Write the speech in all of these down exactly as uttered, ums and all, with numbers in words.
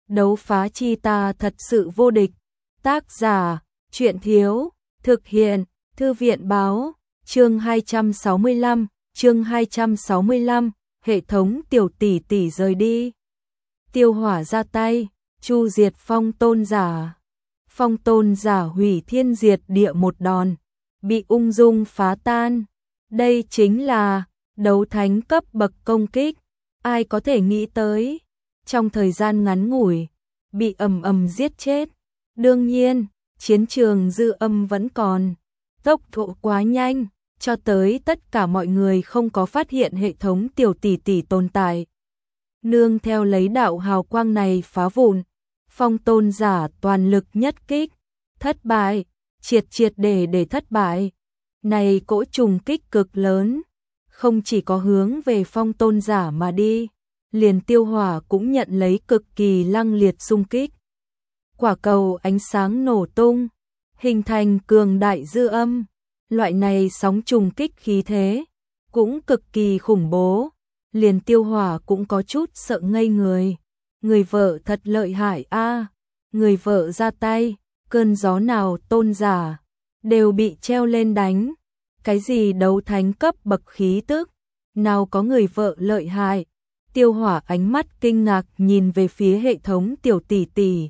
đấu phá chi ta thật sự vô địch. Tác giả, Truyện Thiếu, thực hiện, Thư viện Báo, chương hai trăm sáu mươi lăm, chương hai trăm sáu mươi lăm, hệ thống tiểu tỷ tỷ rời đi. Tiêu Hỏa ra tay, chu diệt Phong Tôn giả. Phong Tôn giả hủy thiên diệt địa một đòn, bị ung dung phá tan. Đây chính là đấu thánh cấp bậc công kích, ai có thể nghĩ tới, trong thời gian ngắn ngủi, bị ầm ầm giết chết. Đương nhiên, chiến trường dư âm vẫn còn, tốc độ quá nhanh, cho tới tất cả mọi người không có phát hiện hệ thống tiểu tỷ tỷ tồn tại. Nương theo lấy đạo hào quang này phá vụn, Phong Tôn giả toàn lực nhất kích, thất bại, triệt triệt để để thất bại. Này cỗ trùng kích cực lớn, không chỉ có hướng về Phong Tôn giả mà đi, liền Tiêu Hỏa cũng nhận lấy cực kỳ lăng liệt xung kích. Quả cầu ánh sáng nổ tung, hình thành cường đại dư âm, loại này sóng trùng kích khí thế, cũng cực kỳ khủng bố, liền Tiêu Hỏa cũng có chút sợ ngây người. Người vợ thật lợi hại a, người vợ ra tay, cơn gió nào tôn giả, đều bị treo lên đánh. Cái gì đấu thánh cấp bậc khí tức, nào có người vợ lợi hại. Tiêu Hỏa ánh mắt kinh ngạc nhìn về phía hệ thống tiểu tỷ tỷ.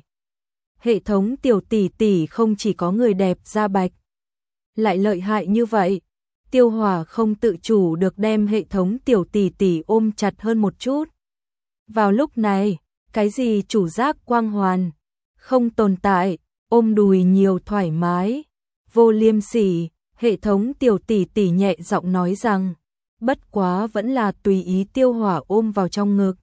Hệ thống tiểu tỷ tỷ không chỉ có người đẹp da bạch, lại lợi hại như vậy. Tiêu Hỏa không tự chủ được đem hệ thống tiểu tỷ tỷ ôm chặt hơn một chút. Vào lúc này, cái gì chủ giác quang hoàn, không tồn tại, ôm đùi nhiều thoải mái, vô liêm sỉ. Hệ thống tiểu tỷ tỷ nhẹ giọng nói rằng, bất quá vẫn là tùy ý Tiêu Hỏa ôm vào trong ngực.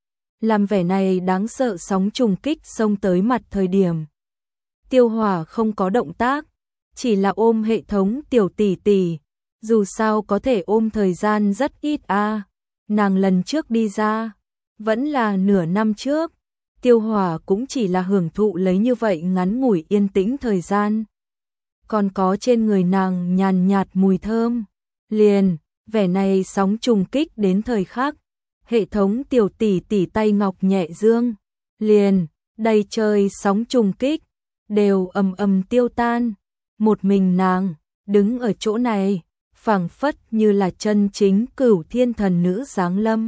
Làm vẻ này đáng sợ sóng trùng kích xông tới mặt thời điểm. Tiêu Hỏa không có động tác, chỉ là ôm hệ thống tiểu tỷ tỷ, dù sao có thể ôm thời gian rất ít a. À. Nàng lần trước đi ra, vẫn là nửa năm trước, Tiêu Hỏa cũng chỉ là hưởng thụ lấy như vậy ngắn ngủi yên tĩnh thời gian. Còn có trên người nàng nhàn nhạt mùi thơm, liền, vẻ này sóng trùng kích đến thời khắc, hệ thống tiểu tỷ tỷ tay ngọc nhẹ dương, liền, đầy trời sóng trùng kích, đều ầm ầm tiêu tan, một mình nàng, đứng ở chỗ này, phảng phất như là chân chính cửu thiên thần nữ giáng lâm.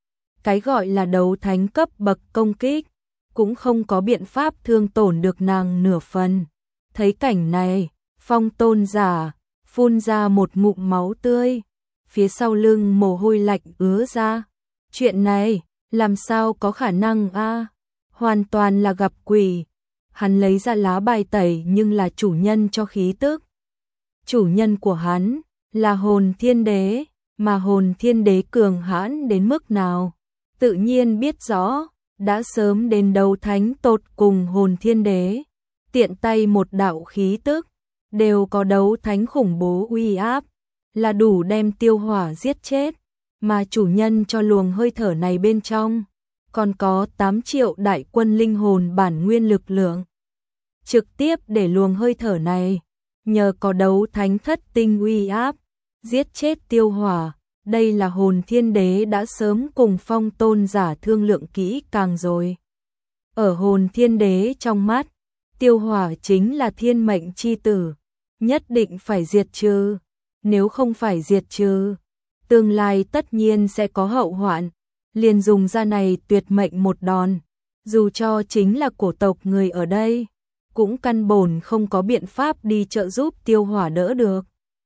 Cái gọi là đấu thánh cấp bậc công kích, cũng không có biện pháp thương tổn được nàng nửa phần. Thấy cảnh này, Phong Tôn giả phun ra một ngụm máu tươi, phía sau lưng mồ hôi lạnh ứa ra. Chuyện này, làm sao có khả năng a? À? Hoàn toàn là gặp quỷ. Hắn lấy ra lá bài tẩy nhưng là chủ nhân cho khí tức. Chủ nhân của hắn là Hồn Thiên Đế, mà Hồn Thiên Đế cường hãn đến mức nào, tự nhiên biết rõ, đã sớm đến đấu thánh tột cùng Hồn Thiên Đế, tiện tay một đạo khí tức, đều có đấu thánh khủng bố uy áp, là đủ đem Tiêu Hỏa giết chết, mà chủ nhân cho luồng hơi thở này bên trong, còn có tám triệu đại quân linh hồn bản nguyên lực lượng. Trực tiếp để luồng hơi thở này, nhờ có đấu thánh thất tinh uy áp, giết chết Tiêu Hỏa. Đây là Hồn Thiên Đế đã sớm cùng Phong Tôn giả thương lượng kỹ càng rồi. Ở Hồn Thiên Đế trong mắt, Tiêu Hỏa chính là thiên mệnh chi tử, nhất định phải diệt trừ. Nếu không phải diệt trừ, tương lai tất nhiên sẽ có hậu hoạn. Liền dùng ra này tuyệt mệnh một đòn, dù cho chính là cổ tộc người ở đây, cũng căn bổn không có biện pháp đi trợ giúp Tiêu Hỏa đỡ được.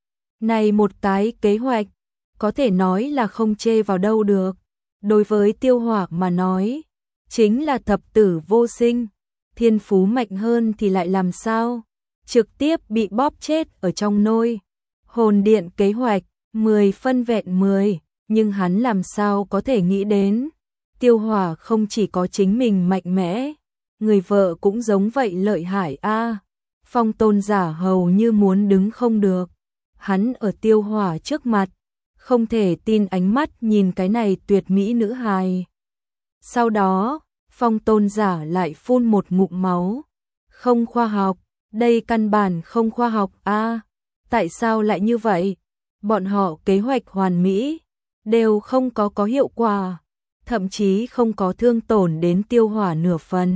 Này một cái kế hoạch, có thể nói là không chê vào đâu được. Đối với Tiêu Hỏa mà nói, chính là thập tử vô sinh, thiên phú mạnh hơn thì lại làm sao, trực tiếp bị bóp chết ở trong nôi. Hồn điện kế hoạch, mười phân vẹn mười, nhưng hắn làm sao có thể nghĩ đến, Tiêu Hỏa không chỉ có chính mình mạnh mẽ, người vợ cũng giống vậy lợi hại a. À. Phong Tôn giả hầu như muốn đứng không được, hắn ở Tiêu Hỏa trước mặt, không thể tin ánh mắt nhìn cái này tuyệt mỹ nữ hài. Sau đó, Phong Tôn giả lại phun một ngụm máu. Không khoa học, đây căn bản không khoa học a. À, tại sao lại như vậy? Bọn họ kế hoạch hoàn mỹ, đều không có có hiệu quả, thậm chí không có thương tổn đến Tiêu Hỏa nửa phần.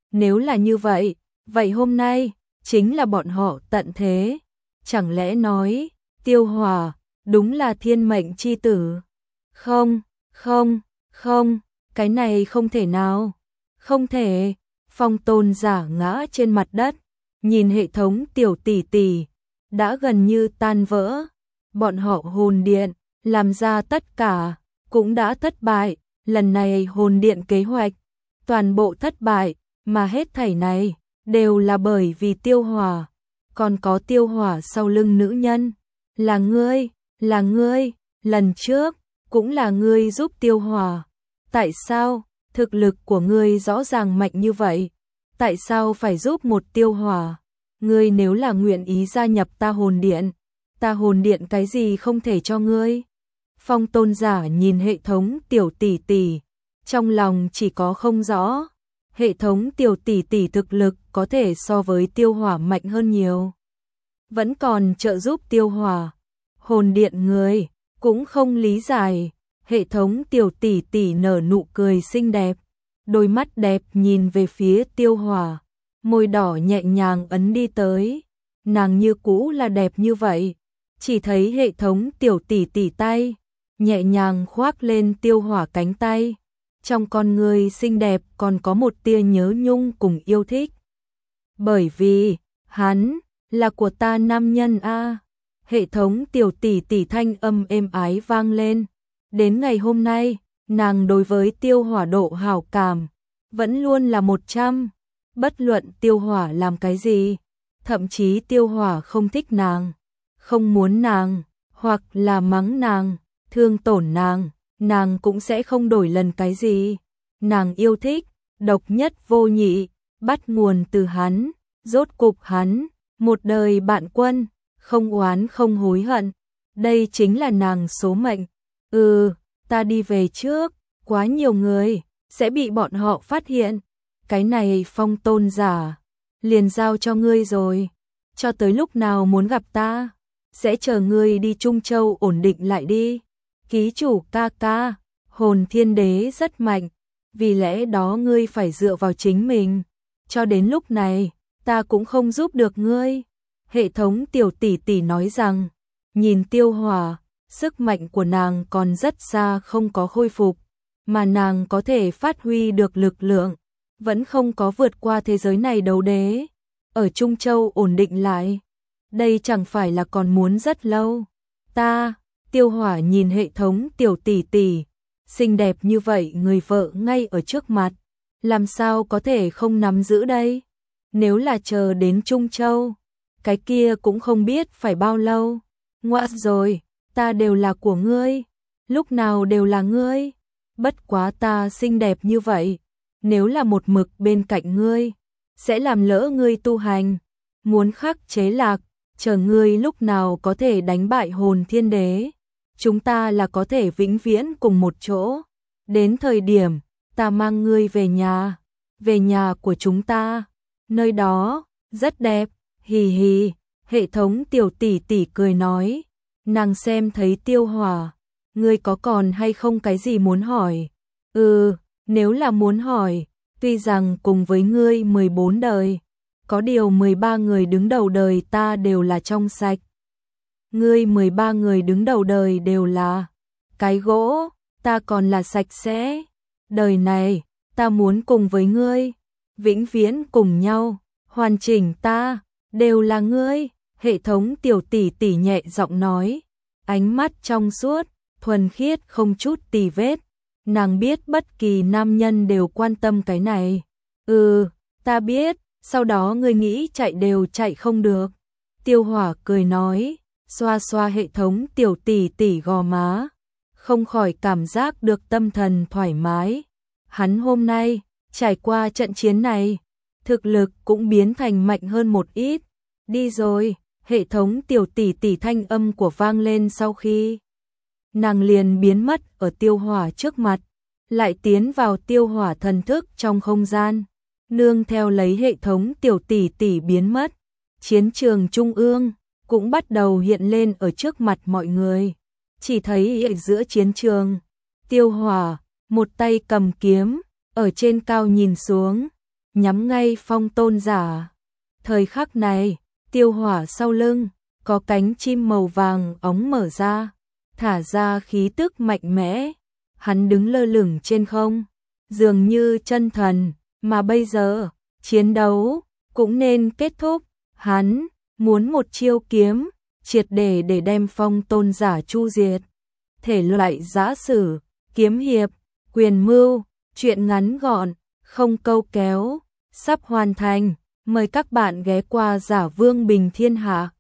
Nếu là như vậy, vậy hôm nay chính là bọn họ tận thế. Chẳng lẽ nói, Tiêu Hòa đúng là thiên mệnh chi tử? Không, không, không, cái này không thể nào. Không thể. Phong Tôn Giả ngã trên mặt đất, nhìn hệ thống tiểu tỷ tỷ đã gần như tan vỡ. Bọn họ hồn điện làm ra tất cả cũng đã thất bại, lần này hồn điện kế hoạch toàn bộ thất bại, mà hết thảy này đều là bởi vì Tiêu Hòa. Còn có Tiêu Hòa sau lưng nữ nhân, là ngươi, là ngươi, lần trước cũng là ngươi giúp Tiêu Hòa. Tại sao? Thực lực của ngươi rõ ràng mạnh như vậy, tại sao phải giúp một Tiêu Hòa? Ngươi nếu là nguyện ý gia nhập ta hồn điện, ta hồn điện cái gì không thể cho ngươi? Phong Tôn Giả nhìn hệ thống tiểu tỷ tỷ, trong lòng chỉ có không rõ. Hệ thống tiểu tỷ tỷ thực lực có thể so với Tiêu Hòa mạnh hơn nhiều, vẫn còn trợ giúp Tiêu Hòa. Hồn điện người cũng không lý giải. Hệ thống tiểu tỷ tỷ nở nụ cười xinh đẹp, đôi mắt đẹp nhìn về phía Tiêu Hòa, môi đỏ nhẹ nhàng ấn đi tới. Nàng như cũ là đẹp như vậy, chỉ thấy hệ thống tiểu tỷ tỷ tay nhẹ nhàng khoác lên Tiêu Hòa cánh tay, trong con người xinh đẹp còn có một tia nhớ nhung cùng yêu thích. Bởi vì hắn là của ta nam nhân a. Hệ thống tiểu tỷ tỷ thanh âm êm ái vang lên. Đến ngày hôm nay, nàng đối với Tiêu Hòa độ hảo cảm vẫn luôn là một trăm. Bất luận Tiêu Hòa làm cái gì, thậm chí Tiêu Hòa không thích nàng, không muốn nàng, hoặc là mắng nàng, thương tổn nàng, nàng cũng sẽ không đổi lần cái gì. Nàng yêu thích, độc nhất vô nhị, bắt nguồn từ hắn, rốt cục hắn, một đời bạn quân, không oán không hối hận. Đây chính là nàng số mệnh. Ừ, ta đi về trước, quá nhiều người sẽ bị bọn họ phát hiện. Cái này Phong Tôn Giả liền giao cho ngươi rồi. Cho tới lúc nào muốn gặp ta, sẽ chờ ngươi đi Trung Châu ổn định lại đi. Ký chủ ca ca, hồn thiên đế rất mạnh, vì lẽ đó ngươi phải dựa vào chính mình. Cho đến lúc này, ta cũng không giúp được ngươi. Hệ thống tiểu tỷ tỷ nói rằng, nhìn Tiêu Hòa, sức mạnh của nàng còn rất xa không có khôi phục, mà nàng có thể phát huy được lực lượng, vẫn không có vượt qua thế giới này đấu đế. Ở Trung Châu ổn định lại, đây chẳng phải là còn muốn rất lâu. Ta, Tiêu Hòa nhìn hệ thống tiểu tỷ tỷ, xinh đẹp như vậy người vợ ngay ở trước mặt, làm sao có thể không nắm giữ đây? Nếu là chờ đến Trung Châu, cái kia cũng không biết phải bao lâu. Ngoạ rồi, ta đều là của ngươi, lúc nào đều là ngươi. Bất quá ta xinh đẹp như vậy, nếu là một mực bên cạnh ngươi, sẽ làm lỡ ngươi tu hành. Muốn khắc chế lạc, chờ ngươi lúc nào có thể đánh bại hồn thiên đế, chúng ta là có thể vĩnh viễn cùng một chỗ. Đến thời điểm, ta mang ngươi về nhà, về nhà của chúng ta, nơi đó rất đẹp. Hì hì, hệ thống tiểu tỷ tỷ cười nói. Nàng xem thấy Tiêu Hòa, ngươi có còn hay không cái gì muốn hỏi? Ừ, nếu là muốn hỏi, tuy rằng cùng với ngươi mười bốn đời, có điều mười ba người đứng đầu đời ta đều là trong sạch. Ngươi mười ba người đứng đầu đời đều là cái gỗ, ta còn là sạch sẽ. Đời này, ta muốn cùng với ngươi, vĩnh viễn cùng nhau, hoàn chỉnh ta, đều là ngươi. Hệ thống tiểu tỷ tỷ nhẹ giọng nói, ánh mắt trong suốt, thuần khiết không chút tì vết. Nàng biết bất kỳ nam nhân đều quan tâm cái này. Ừ, ta biết, sau đó ngươi nghĩ chạy đều chạy không được. Tiêu Hỏa cười nói, xoa xoa hệ thống tiểu tỷ tỷ gò má, không khỏi cảm giác được tâm thần thoải mái. Hắn hôm nay, trải qua trận chiến này, thực lực cũng biến thành mạnh hơn một ít. Đi rồi, hệ thống tiểu tỷ tỷ thanh âm của vang lên sau khi nàng liền biến mất ở Tiêu Hỏa trước mặt, lại tiến vào Tiêu Hỏa thần thức trong không gian. Nương theo lấy hệ thống tiểu tỷ tỷ biến mất, chiến trường trung ương cũng bắt đầu hiện lên ở trước mặt mọi người. Chỉ thấy ở giữa chiến trường, Tiêu Hỏa một tay cầm kiếm, ở trên cao nhìn xuống, nhắm ngay Phong Tôn giả. Thời khắc này, Tiêu Hỏa sau lưng, có cánh chim màu vàng óng mở ra, thả ra khí tức mạnh mẽ. Hắn đứng lơ lửng trên không, dường như chân thần, mà bây giờ, chiến đấu cũng nên kết thúc. Hắn muốn một chiêu kiếm, triệt để để đem Phong Tôn giả chu diệt. Thể loại giã sử, kiếm hiệp, quyền mưu, truyện ngắn gọn, không câu kéo, sắp hoàn thành. Mời các bạn ghé qua Giả Vương Bình Thiên Hạ.